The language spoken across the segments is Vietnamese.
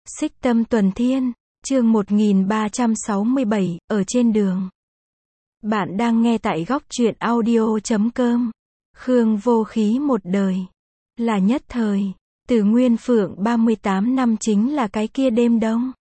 Xích Tâm Tuần Thiên, chương 1367, ở trên đường. Bạn đang nghe tại góc truyện audio.com. Khương Vô Khí một đời. Là nhất thời. Từ Nguyên Phượng 38 năm chính là cái kia đêm đông.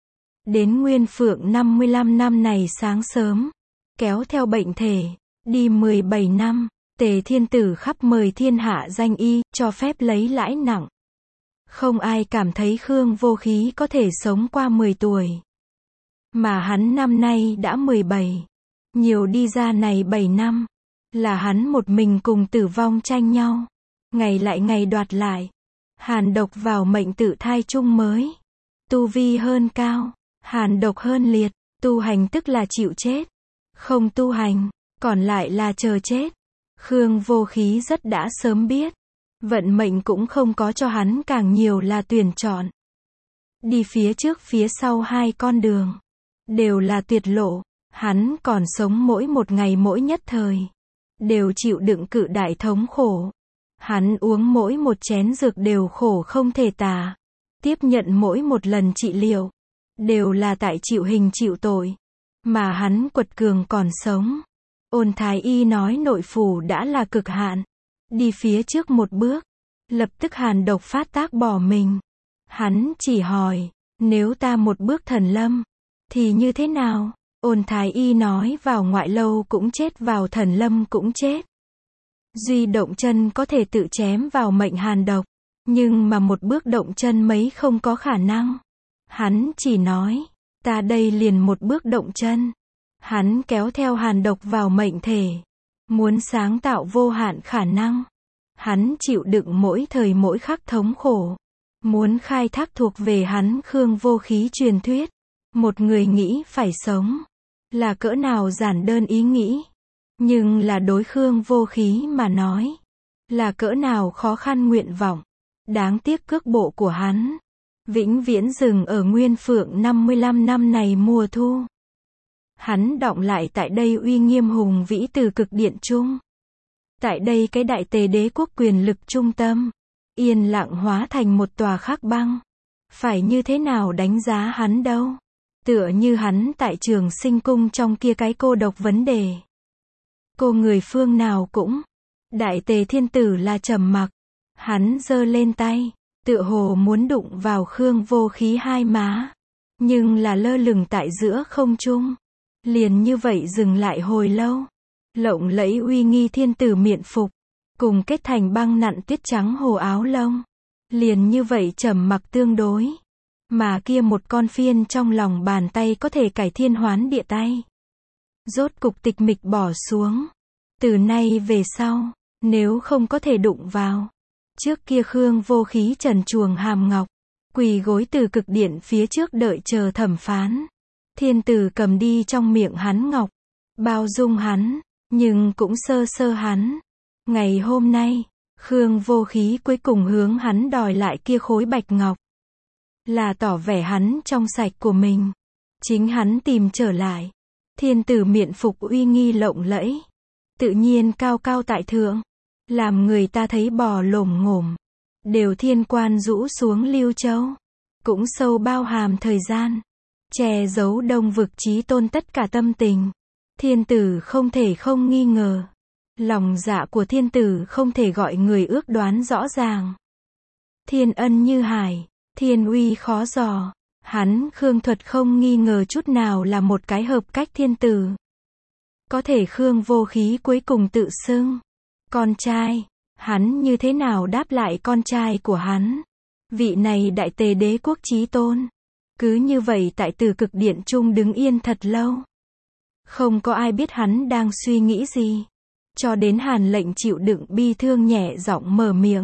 Đến Nguyên Phượng 55 năm này sáng sớm. Kéo theo bệnh thể. Đi 17 năm. Tề Thiên Tử khắp mời thiên hạ danh y, cho phép lấy lãi nặng. Không ai cảm thấy Khương Vô Khí có thể sống qua 10 tuổi. Mà hắn năm nay đã 17. Nhiều đi ra này 7 năm. Là hắn một mình cùng tử vong tranh nhau. Ngày lại ngày đoạt lại. Hàn độc vào mệnh tự thai chung mới. Tu vi hơn cao. Hàn độc hơn liệt. Tu hành tức là chịu chết. Không tu hành, còn lại là chờ chết. Khương Vô Khí rất đã sớm biết. Vận mệnh cũng không có cho hắn càng nhiều là tuyển chọn. Đi phía trước phía sau hai con đường. Đều là tuyệt lộ. Hắn còn sống mỗi một ngày mỗi nhất thời. Đều chịu đựng cự đại thống khổ. Hắn uống mỗi một chén dược đều khổ không thể tả. Tiếp nhận mỗi một lần trị liệu. Đều là tại chịu hình chịu tội. Mà hắn quật cường còn sống. Ôn Thái Y nói nội phủ đã là cực hạn. Đi phía trước một bước. Lập tức hàn độc phát tác bỏ mình. Hắn chỉ hỏi. Nếu ta một bước thần lâm. Thì như thế nào? Ôn Thái Y nói vào ngoại lâu cũng chết, vào thần lâm cũng chết. Duy động chân có thể tự chém vào mệnh hàn độc. Nhưng mà một bước động chân mấy không có khả năng. Hắn chỉ nói. Ta đây liền một bước động chân. Hắn kéo theo hàn độc vào mệnh thể. Muốn sáng tạo vô hạn khả năng. Hắn chịu đựng mỗi thời mỗi khắc thống khổ. Muốn khai thác thuộc về hắn Khương Vô Khí truyền thuyết. Một người nghĩ phải sống. Là cỡ nào giản đơn ý nghĩ. Nhưng là đối Khương Vô Khí mà nói. Là cỡ nào khó khăn nguyện vọng. Đáng tiếc cước bộ của hắn. Vĩnh viễn dừng ở Nguyên Phượng 55 năm này mùa thu. Hắn đọng lại tại đây uy nghiêm hùng vĩ từ cực điện trung. Tại đây cái đại tề đế quốc quyền lực trung tâm. Yên lặng hóa thành một tòa khắc băng. Phải như thế nào đánh giá hắn đâu. Tựa như hắn tại Trường Sinh cung trong kia cái cô độc vấn đề. Cô người phương nào cũng. Đại tề thiên tử là trầm mặc. Hắn giơ lên tay. Tựa hồ muốn đụng vào Khương Vô Khí hai má. Nhưng là lơ lửng tại giữa không trung. Liền như vậy dừng lại hồi lâu. Lộng lẫy uy nghi thiên tử miện phục. Cùng kết thành băng nặn tuyết trắng hồ áo lông. Liền như vậy trầm mặc tương đối. Mà kia một con phiên trong lòng bàn tay có thể cải thiên hoán địa tay. Rốt cục tịch mịch bỏ xuống. Từ nay về sau, nếu không có thể đụng vào. Trước kia Khương Vô Khí trần truồng hàm ngọc. Quỳ gối từ cực điện phía trước đợi chờ thẩm phán. Thiên tử cầm đi trong miệng hắn ngọc. Bao dung hắn, nhưng cũng sơ sơ hắn. Ngày hôm nay, Khương Vô Khí cuối cùng hướng hắn đòi lại kia khối bạch ngọc. Là tỏ vẻ hắn trong sạch của mình. Chính hắn tìm trở lại. Thiên tử miện phục uy nghi lộng lẫy. Tự nhiên cao cao tại thượng. Làm người ta thấy bò lổm ngổm. Đều thiên quan rũ xuống Lưu Châu. Cũng sâu bao hàm thời gian. Che giấu đông vực chí tôn tất cả tâm tình. Thiên tử không thể không nghi ngờ. Lòng dạ của thiên tử không thể gọi người ước đoán rõ ràng. Thiên ân như hải. Thiên uy khó dò. Hắn Khương Thuật không nghi ngờ chút nào là một cái hợp cách thiên tử. Có thể Khương Vô Khí cuối cùng tự xưng. Con trai. Hắn như thế nào đáp lại con trai của hắn. Vị này đại tề đế quốc chí tôn. Cứ như vậy tại từ cực điện trung đứng yên thật lâu. Không có ai biết hắn đang suy nghĩ gì. Cho đến Hàn lệnh chịu đựng bi thương nhẹ giọng mở miệng.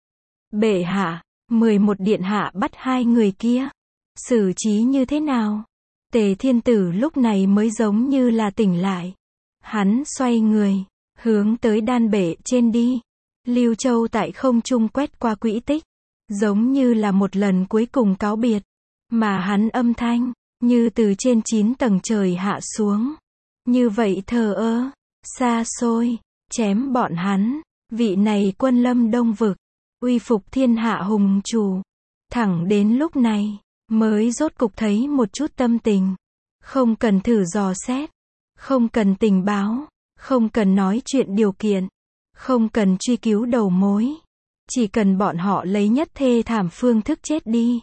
Bệ hạ, 11 điện hạ bắt hai người kia. Xử trí như thế nào? Tề Thiên Tử lúc này mới giống như là tỉnh lại. Hắn xoay người, hướng tới đan bể trên đi. Lưu Châu tại không trung quét qua quỹ tích. Giống như là một lần cuối cùng cáo biệt. Mà hắn âm thanh, như từ trên 9 tầng trời hạ xuống. Như vậy thờ ơ, xa xôi, chém bọn hắn. Vị này quân lâm đông vực. Uy phục thiên hạ hùng chủ. Thẳng đến lúc này, mới rốt cục thấy một chút tâm tình. Không cần thử dò xét, không cần tình báo, không cần nói chuyện điều kiện, không cần truy cứu đầu mối. Chỉ cần bọn họ lấy nhất thê thảm phương thức chết đi.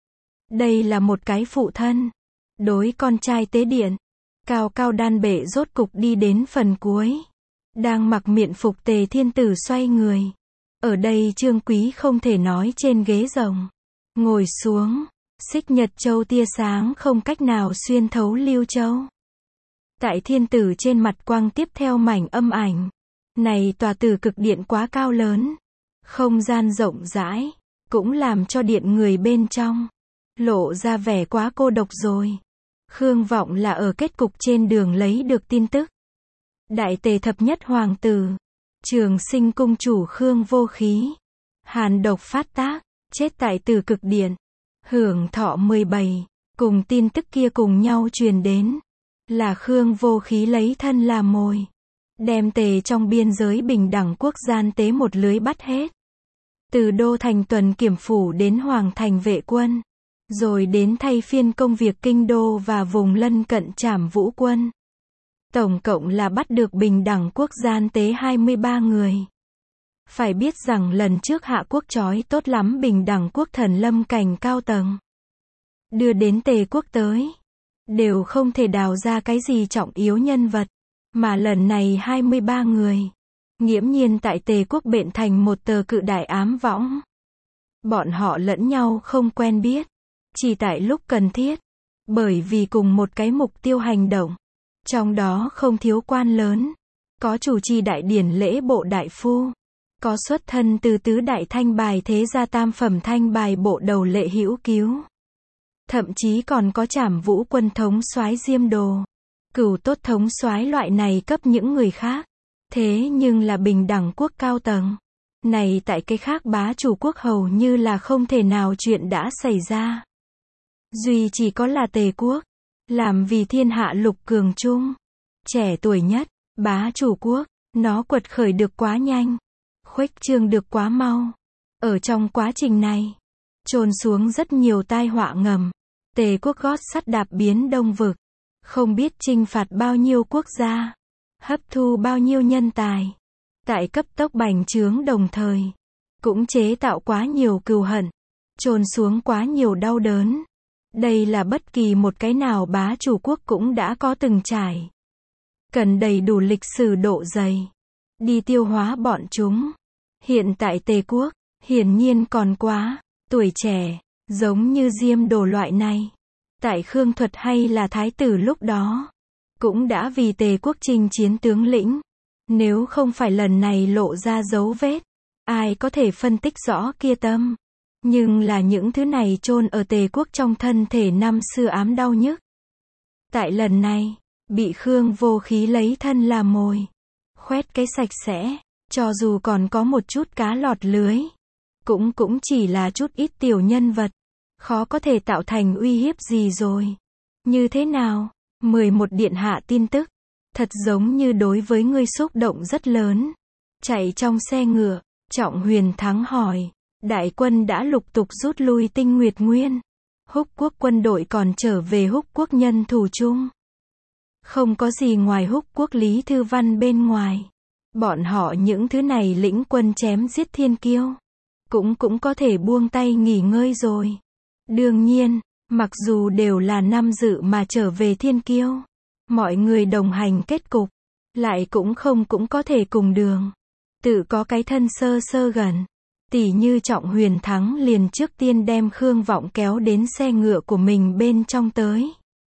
Đây là một cái phụ thân đối con trai tế điện. Cao cao đan bệ rốt cục đi đến phần cuối. Đang mặc miện phục Tề Thiên Tử xoay người. Ở đây Trương Quý không thể nói trên ghế rồng. Ngồi xuống, xích nhật châu tia sáng không cách nào xuyên thấu lưu châu. Tại Thiên Tử trên mặt quang tiếp theo mảnh âm ảnh. Này tòa tử cực điện quá cao lớn. Không gian rộng rãi, cũng làm cho điện người bên trong lộ ra vẻ quá cô độc rồi. Khương Vọng là ở kết cục trên đường lấy được tin tức. Đại Tề thập nhất hoàng tử, Trường Sinh cung chủ Khương Vô Khí, hàn độc phát tác, chết tại Tử Cực Điện, hưởng thọ 17, cùng tin tức kia cùng nhau truyền đến, là Khương Vô Khí lấy thân làm mồi, đem Tề trong biên giới bình đẳng quốc gian tế một lưới bắt hết. Từ đô thành tuần kiểm phủ đến hoàng thành vệ quân, rồi đến thay phiên công việc kinh đô và vùng lân cận trảm vũ quân. Tổng cộng là bắt được bình đẳng quốc gian tế 23 người. Phải biết rằng lần trước Hạ quốc trói tốt lắm bình đẳng quốc thần lâm cảnh cao tầng. Đưa đến Tề quốc tới. Đều không thể đào ra cái gì trọng yếu nhân vật. Mà lần này 23 người. Nghiễm nhiên tại Tề quốc bện thành một tờ cự đại ám võng. Bọn họ lẫn nhau không quen biết. Chỉ tại lúc cần thiết. Bởi vì cùng một cái mục tiêu hành động. Trong đó không thiếu quan lớn. Có chủ trì đại điển lễ bộ đại phu. Có xuất thân từ tứ đại thanh bài thế gia tam phẩm thanh bài bộ đầu lệ hữu cứu. Thậm chí còn có trảm vũ quân thống soái Diêm Đồ. Cửu tốt thống soái loại này cấp những người khác. Thế nhưng là bình đẳng quốc cao tầng. Này tại cái khác bá chủ quốc hầu như là không thể nào chuyện đã xảy ra. Duy chỉ có là Tề quốc. Làm vì thiên hạ lục cường trung. Trẻ tuổi nhất, bá chủ quốc, nó quật khởi được quá nhanh. Khuếch trương được quá mau. Ở trong quá trình này, trồn xuống rất nhiều tai họa ngầm. Tề quốc gót sắt đạp biến đông vực. Không biết chinh phạt bao nhiêu quốc gia. Hấp thu bao nhiêu nhân tài. Tại cấp tốc bành trướng đồng thời. Cũng chế tạo quá nhiều cừu hận. Trồn xuống quá nhiều đau đớn. Đây là bất kỳ một cái nào bá chủ quốc cũng đã có từng trải. Cần đầy đủ lịch sử độ dày. Đi tiêu hóa bọn chúng. Hiện tại Tề quốc, hiển nhiên còn quá tuổi trẻ, giống như Diêm Đồ loại này. Tại Khương Thuật hay là Thái tử lúc đó, cũng đã vì Tề quốc chinh chiến tướng lĩnh. Nếu không phải lần này lộ ra dấu vết, ai có thể phân tích rõ kia tâm. Nhưng là những thứ này chôn ở Tề quốc trong thân thể năm xưa ám đau nhức. Tại lần này, bị Khương Vô Khí lấy thân làm mồi. Khoét cái sạch sẽ, cho dù còn có một chút cá lọt lưới. Cũng chỉ là chút ít tiểu nhân vật. Khó có thể tạo thành uy hiếp gì rồi. Như thế nào? 11 điện hạ tin tức. Thật giống như đối với ngươi xúc động rất lớn. Chạy trong xe ngựa, Trọng Huyền Thắng hỏi. Đại quân đã lục tục rút lui Tinh Nguyệt Nguyên. Húc quốc quân đội còn trở về Húc quốc nhân thủ chung. Không có gì ngoài Húc quốc Lý Thư Văn bên ngoài. Bọn họ những thứ này lĩnh quân chém giết thiên kiêu. Cũng có thể buông tay nghỉ ngơi rồi. Đương nhiên, mặc dù đều là năm dự mà trở về thiên kiêu. Mọi người đồng hành kết cục. Lại cũng có thể cùng đường. Tự có cái thân sơ sơ gần. Tỷ như Trọng Huyền Thắng liền trước tiên đem Khương Vọng kéo đến xe ngựa của mình bên trong tới.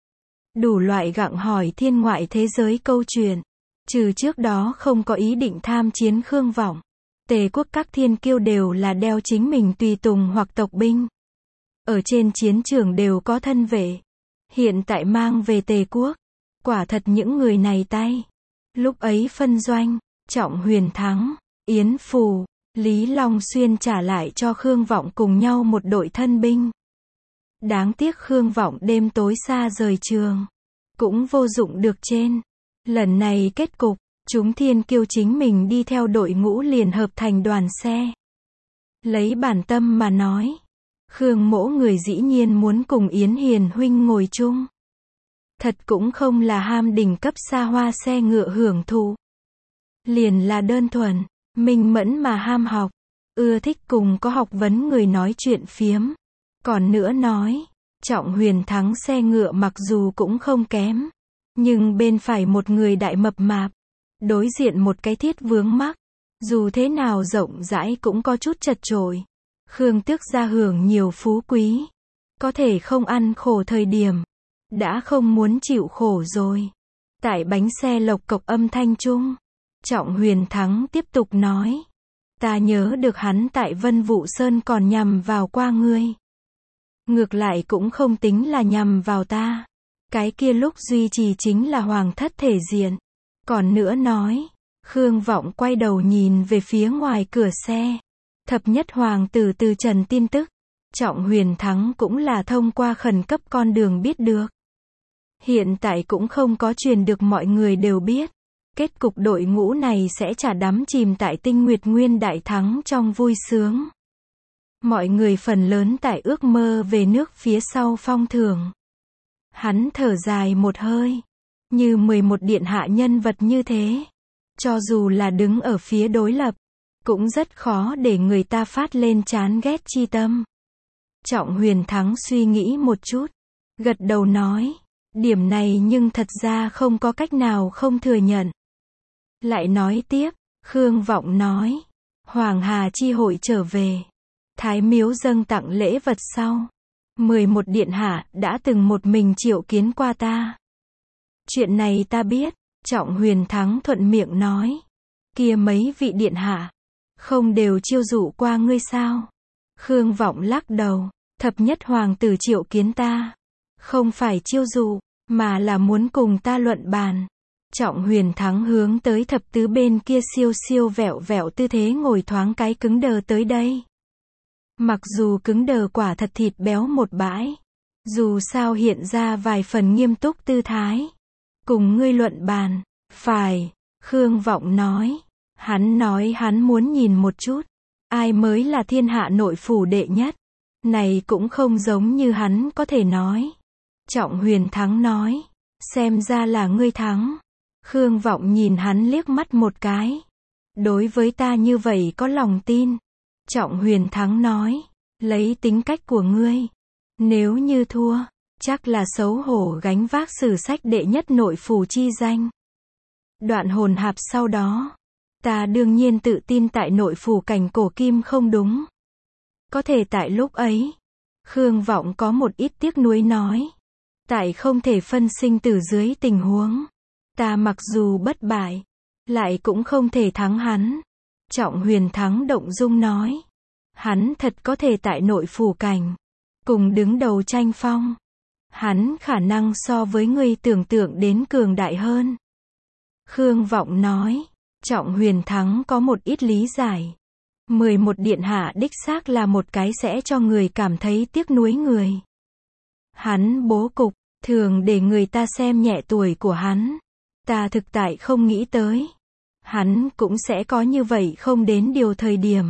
Đủ loại gặng hỏi thiên ngoại thế giới câu chuyện. Trừ trước đó không có ý định tham chiến Khương Vọng. Tề quốc các thiên kiêu đều là đeo chính mình tùy tùng hoặc tộc binh. Ở trên chiến trường đều có thân vệ. Hiện tại mang về Tề quốc. Quả thật những người này tay. Lúc ấy phân doanh, Trọng Huyền Thắng, Yến Phù, Lý Long Xuyên trả lại cho Khương Vọng cùng nhau một đội thân binh. Đáng tiếc Khương Vọng đêm tối xa rời trường. Cũng vô dụng được trên. Lần này kết cục, chúng thiên kiêu chính mình đi theo đội ngũ liền hợp thành đoàn xe. Lấy bản tâm mà nói. Khương mỗ người dĩ nhiên muốn cùng Yến Hiền huynh ngồi chung. Thật cũng không là ham đỉnh cấp xa hoa xe ngựa hưởng thụ. Liền là đơn thuần, minh mẫn mà ham học, ưa thích cùng có học vấn người nói chuyện phiếm. Còn nữa nói, Trọng Huyền Thắng xe ngựa mặc dù cũng không kém, nhưng bên phải một người đại mập mạp, đối diện một cái thiết vướng mắc, dù thế nào rộng rãi cũng có chút chật chội. Khương Tước gia hưởng nhiều phú quý, có thể không ăn khổ thời điểm, đã không muốn chịu khổ rồi. Tại bánh xe lộc cộc âm thanh chung, Trọng Huyền Thắng tiếp tục nói, ta nhớ được hắn tại Vân Vũ Sơn còn nhằm vào qua ngươi. Ngược lại cũng không tính là nhằm vào ta. Cái kia lúc duy trì chính là hoàng thất thể diện. Còn nữa nói, Khương Vọng quay đầu nhìn về phía ngoài cửa xe. Thập nhất hoàng tử từ trần tin tức. Trọng Huyền Thắng cũng là thông qua khẩn cấp con đường biết được. Hiện tại cũng không có truyền được mọi người đều biết. Kết cục đội ngũ này sẽ chả đắm chìm tại Tinh Nguyệt Nguyên đại thắng trong vui sướng. Mọi người phần lớn tại ước mơ về nước phía sau phong thưởng. Hắn thở dài một hơi. Như 11 điện hạ nhân vật như thế. Cho dù là đứng ở phía đối lập, cũng rất khó để người ta phát lên chán ghét chi tâm. Trọng Huyền Thắng suy nghĩ một chút. Gật đầu nói. Điểm này nhưng thật ra không có cách nào không thừa nhận. Lại nói tiếp, Khương Vọng nói. Hoàng Hà chi hội trở về. Thái miếu dâng tặng lễ vật sau. 11 điện hạ đã từng một mình triệu kiến qua ta. Chuyện này ta biết, Trọng Huyền Thắng thuận miệng nói. Kia mấy vị điện hạ, không đều chiêu dụ qua ngươi sao? Khương Vọng lắc đầu, thập nhất hoàng tử triệu kiến ta. Không phải chiêu dụ, mà là muốn cùng ta luận bàn. Trọng Huyền Thắng hướng tới thập tứ bên kia siêu siêu vẹo vẹo tư thế ngồi thoáng cái cứng đờ tới đây. Mặc dù cứng đờ quả thật thịt béo một bãi. Dù sao hiện ra vài phần nghiêm túc tư thái. Cùng ngươi luận bàn. Phải, Khương Vọng nói. Hắn nói hắn muốn nhìn một chút. Ai mới là thiên hạ nội phủ đệ nhất. Này cũng không giống như hắn có thể nói. Trọng Huyền Thắng nói. Xem ra là ngươi thắng. Khương Vọng nhìn hắn liếc mắt một cái. Đối với ta như vậy có lòng tin. Trọng Huyền Thắng nói. Lấy tính cách của ngươi. Nếu như thua, chắc là xấu hổ gánh vác sử sách đệ nhất nội phủ chi danh. Đoạn hồn hạp sau đó. Ta đương nhiên tự tin tại nội phủ cảnh cổ kim không đúng. Có thể tại lúc ấy. Khương Vọng có một ít tiếc nuối nói. Tại không thể phân sinh tử dưới tình huống. Ta mặc dù bất bại. Lại cũng không thể thắng hắn. Trọng Huyền Thắng động dung nói. Hắn thật có thể tại nội phủ cảnh. Cùng đứng đầu tranh phong. Hắn khả năng so với ngươi tưởng tượng đến cường đại hơn. Khương Vọng nói. Trọng Huyền Thắng có một ít lý giải. 11 điện hạ đích xác là một cái sẽ cho người cảm thấy tiếc nuối người. Hắn bố cục, thường để người ta xem nhẹ tuổi của hắn. Ta thực tại không nghĩ tới. Hắn cũng sẽ có như vậy không đến điều thời điểm.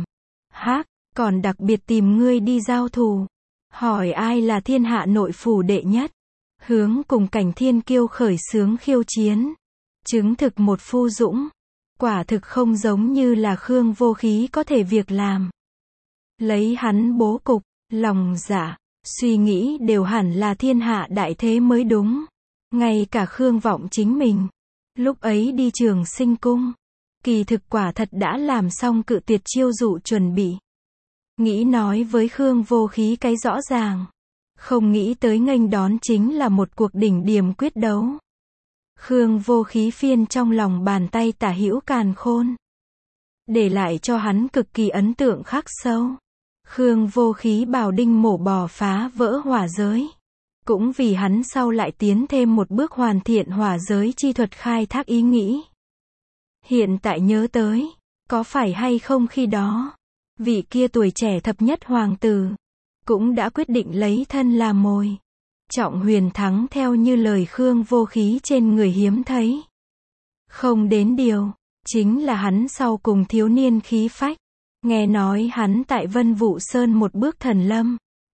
Còn đặc biệt tìm ngươi đi giao thù. Hỏi ai là thiên hạ nội phủ đệ nhất. Hướng cùng cảnh thiên kiêu khởi xướng khiêu chiến. Chứng thực một phu dũng. Quả thực không giống như là Khương Vô Khí có thể việc làm. Lấy hắn bố cục, lòng dạ, suy nghĩ đều hẳn là thiên hạ đại thế mới đúng. Ngay cả Khương Vọng chính mình. Lúc ấy đi Trường Sinh cung. Kỳ thực quả thật đã làm xong cự tuyệt chiêu dụ chuẩn bị. Nghĩ nói với Khương Vô Khí cái rõ ràng. Không nghĩ tới nghênh đón chính là một cuộc đỉnh điểm quyết đấu. Khương Vô Khí phiên trong lòng bàn tay tả hữu càn khôn. Để lại cho hắn cực kỳ ấn tượng khắc sâu. Khương Vô Khí bảo đinh mổ bò phá vỡ hỏa giới. Cũng vì hắn sau lại tiến thêm một bước hoàn thiện hỏa giới chi thuật khai thác ý nghĩ. Hiện tại nhớ tới, có phải hay không khi đó, vị kia tuổi trẻ thập nhất hoàng tử, cũng đã quyết định lấy thân làm mồi. Trọng Huyền Thắng theo như lời Khương Vô Khí trên người hiếm thấy. Không đến điều, chính là hắn sau cùng thiếu niên khí phách. Nghe nói hắn tại Vân Vũ Sơn một bước thần lâm.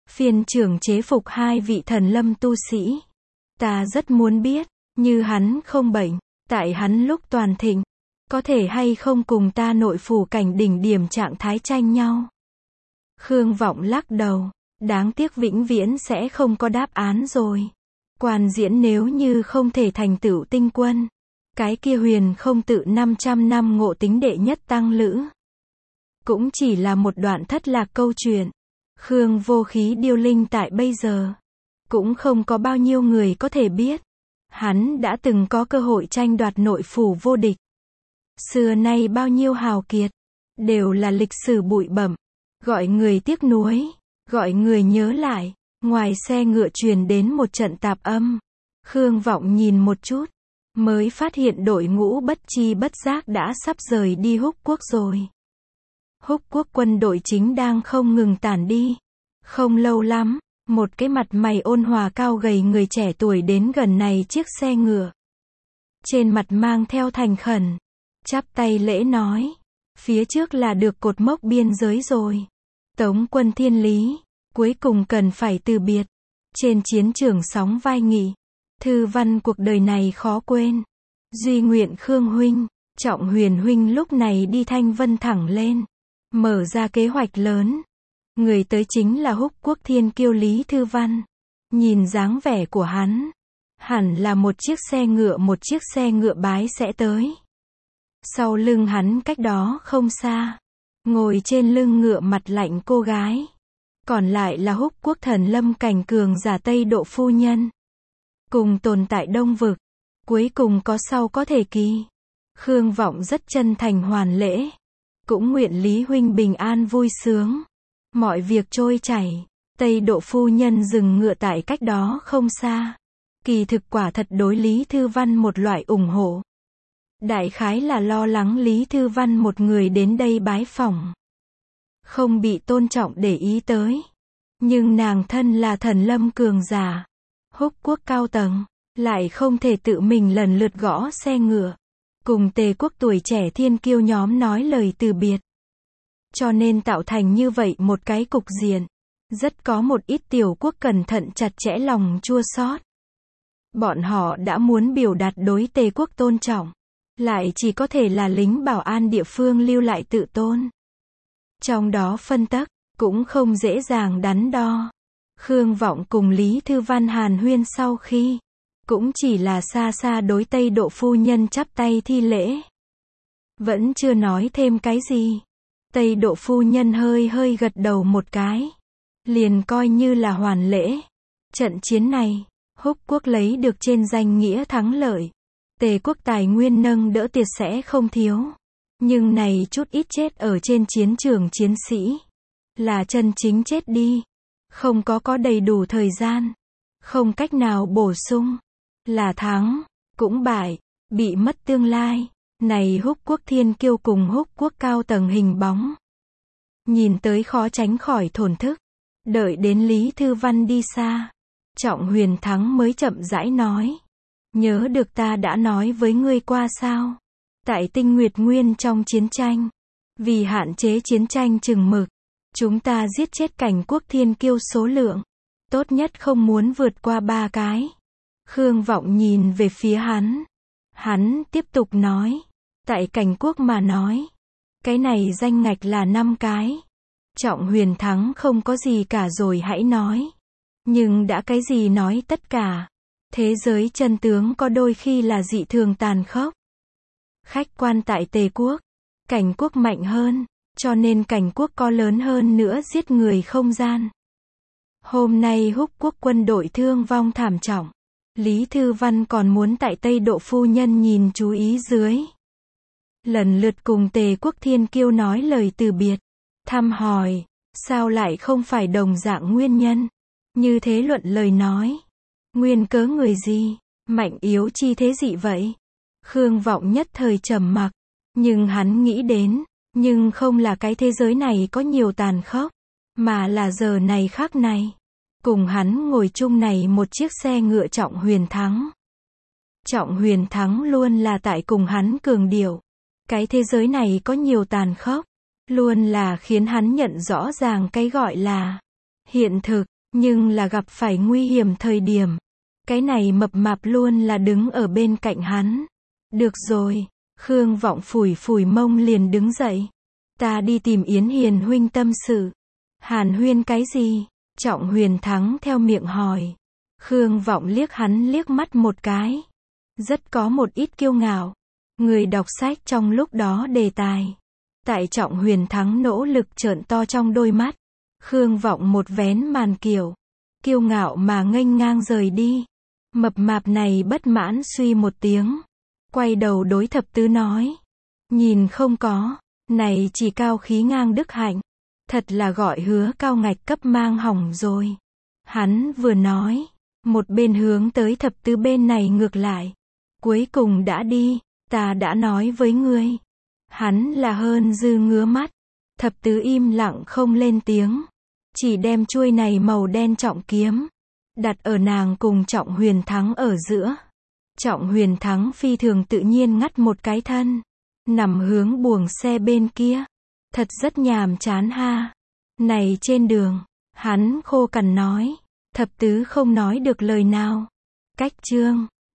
Phiên trưởng chế phục hai vị thần lâm tu sĩ. Ta rất muốn biết, như hắn không bệnh, tại hắn lúc toàn thịnh, có thể hay không cùng ta nội phủ cảnh đỉnh điểm trạng thái tranh nhau. Khương Vọng lắc đầu, đáng tiếc vĩnh viễn sẽ không có đáp án rồi. Quan diễn nếu như không thể thành tựu tinh quân, cái kia huyền không tự 500 năm ngộ tính đệ nhất tăng lữ, cũng chỉ là một đoạn thất lạc câu chuyện. Khương Vô Khí điêu linh tại bây giờ, cũng không có bao nhiêu người có thể biết. Hắn đã từng có cơ hội tranh đoạt nội phủ vô địch. Xưa nay bao nhiêu hào kiệt, đều là lịch sử bụi bặm, gọi người tiếc nuối, gọi người nhớ lại. Ngoài xe ngựa truyền đến một trận tạp âm. Khương Vọng nhìn một chút, mới phát hiện đội ngũ bất chi bất giác đã sắp rời đi Húc Quốc rồi. Húc Quốc quân đội chính đang không ngừng tản đi. Không lâu lắm, một cái mặt mày ôn hòa cao gầy người trẻ tuổi đến gần này chiếc xe ngựa. Trên mặt mang theo thành khẩn, chắp tay lễ nói, phía trước là được cột mốc biên giới rồi. Tống quân thiên lý, cuối cùng cần phải từ biệt. Trên chiến trường sóng vai nghị, Thư Văn cuộc đời này khó quên. Duy nguyện Khương huynh, Trọng Huyền huynh lúc này đi Thanh Vân thẳng lên, mở ra kế hoạch lớn. Người tới chính là Húc Quốc thiên kiêu Lý Thư Văn. Nhìn dáng vẻ của hắn, hẳn là một chiếc xe ngựa bái sẽ tới. Sau lưng hắn cách đó không xa, ngồi trên lưng ngựa mặt lạnh cô gái. Còn lại là Húc Quốc thần lâm cảnh cường giả Tây Độ phu nhân. Cùng tồn tại Đông Vực. Cuối cùng có sau có thể kỳ. Khương Vọng rất chân thành hoàn lễ. Cũng nguyện Lý huynh bình an vui sướng. Mọi việc trôi chảy. Tây Độ phu nhân dừng ngựa tại cách đó không xa. Kỳ thực quả thật đối Lý Thư Văn một loại ủng hộ. Đại khái là lo lắng Lý Thư Văn một người đến đây bái phỏng, không bị tôn trọng để ý tới. Nhưng nàng thân là thần lâm cường giả, Húc Quốc cao tầng, lại không thể tự mình lần lượt gõ xe ngựa, cùng Tề quốc tuổi trẻ thiên kiêu nhóm nói lời từ biệt. Cho nên tạo thành như vậy một cái cục diện. Rất có một ít tiểu quốc cẩn thận chặt chẽ lòng chua xót. Bọn họ đã muốn biểu đạt đối Tề quốc tôn trọng, lại chỉ có thể là lính bảo an địa phương lưu lại tự tôn. Trong đó phân tắc, cũng không dễ dàng đắn đo. Khương Vọng cùng Lý Thư Văn hàn huyên sau khi, cũng chỉ là xa xa đối Tây Độ phu nhân chắp tay thi lễ. Vẫn chưa nói thêm cái gì. Tây Độ phu nhân hơi hơi gật đầu một cái, liền coi như là hoàn lễ. Trận chiến này, Húc Quốc lấy được trên danh nghĩa thắng lợi. Tề quốc tài nguyên nâng đỡ tiệt sẽ không thiếu. Nhưng này chút ít chết ở trên chiến trường chiến sĩ, là chân chính chết đi. Không có đầy đủ thời gian, không cách nào bổ sung. Là thắng, cũng bại, bị mất tương lai. Này Húc Quốc thiên kiêu cùng Húc Quốc cao tầng hình bóng. Nhìn tới khó tránh khỏi thổn thức. Đợi đến Lý Thư Văn đi xa, Trọng Huyền Thắng mới chậm rãi nói. Nhớ được ta đã nói với ngươi qua sao? Tại Tinh Nguyệt Nguyên trong chiến tranh, vì hạn chế chiến tranh chừng mực, chúng ta giết chết cảnh quốc thiên kiêu số lượng, tốt nhất không muốn vượt qua 3 cái. Khương Vọng nhìn về phía hắn. Hắn tiếp tục nói. Tại cảnh quốc mà nói, cái này danh ngạch là 5 cái. Trọng Huyền Thắng không có gì cả rồi hãy nói. Nhưng đã cái gì nói tất cả. Thế giới chân tướng có đôi khi là dị thường tàn khốc. Khách quan tại Tề quốc, cảnh quốc mạnh hơn, cho nên cảnh quốc có lớn hơn nữa giết người không gian. Hôm nay Húc Quốc quân đội thương vong thảm trọng. Lý Thư Văn còn muốn tại Tây Độ phu nhân nhìn chú ý dưới. Lần lượt cùng Tề quốc thiên kiêu nói lời từ biệt, thăm hỏi, sao lại không phải đồng dạng nguyên nhân. Như thế luận lời nói. Nguyên cớ người gì, mạnh yếu chi thế dị vậy? Khương Vọng nhất thời trầm mặc, nhưng hắn nghĩ đến, nhưng không là cái thế giới này có nhiều tàn khốc, mà là giờ này khắc này. Cùng hắn ngồi chung này một chiếc xe ngựa Trọng Huyền Thắng. Trọng Huyền Thắng luôn là tại cùng hắn cường điệu. Cái thế giới này có nhiều tàn khốc, luôn là khiến hắn nhận rõ ràng cái gọi là hiện thực. Nhưng là gặp phải nguy hiểm thời điểm. Cái này mập mạp luôn là đứng ở bên cạnh hắn. Được rồi, Khương Vọng phủi phủi mông liền đứng dậy. Ta đi tìm Yến Hiền huynh tâm sự. Hàn huyên cái gì? Trọng Huyền Thắng theo miệng hỏi. Khương Vọng liếc hắn liếc mắt một cái. Rất có một ít kiêu ngạo. Người đọc sách trong lúc đó đề tài. Tại Trọng Huyền Thắng nỗ lực trợn to trong đôi mắt. Khương Vọng một vén màn kiểu. Kiêu ngạo mà nghênh ngang rời đi. Mập mạp này bất mãn suy một tiếng. Quay đầu đối Thập Tứ nói. Nhìn không có. Này chỉ cao khí ngang đức hạnh. Thật là gọi Hứa Cao Ngạch cấp mang hỏng rồi. Hắn vừa nói. Một bên hướng tới Thập Tứ bên này ngược lại. Cuối cùng đã đi. Ta đã nói với ngươi. Hắn là hơn dư ngứa mắt. Thập Tứ im lặng không lên tiếng. Chỉ đem chuôi này màu đen trọng kiếm. Đặt ở nàng cùng Trọng Huyền Thắng ở giữa. Trọng Huyền Thắng phi thường tự nhiên ngắt một cái thân. Nằm hướng buồng xe bên kia. Thật rất nhàm chán ha. Này trên đường. Hắn khô cằn nói. Thập Tứ không nói được lời nào. Cách chương.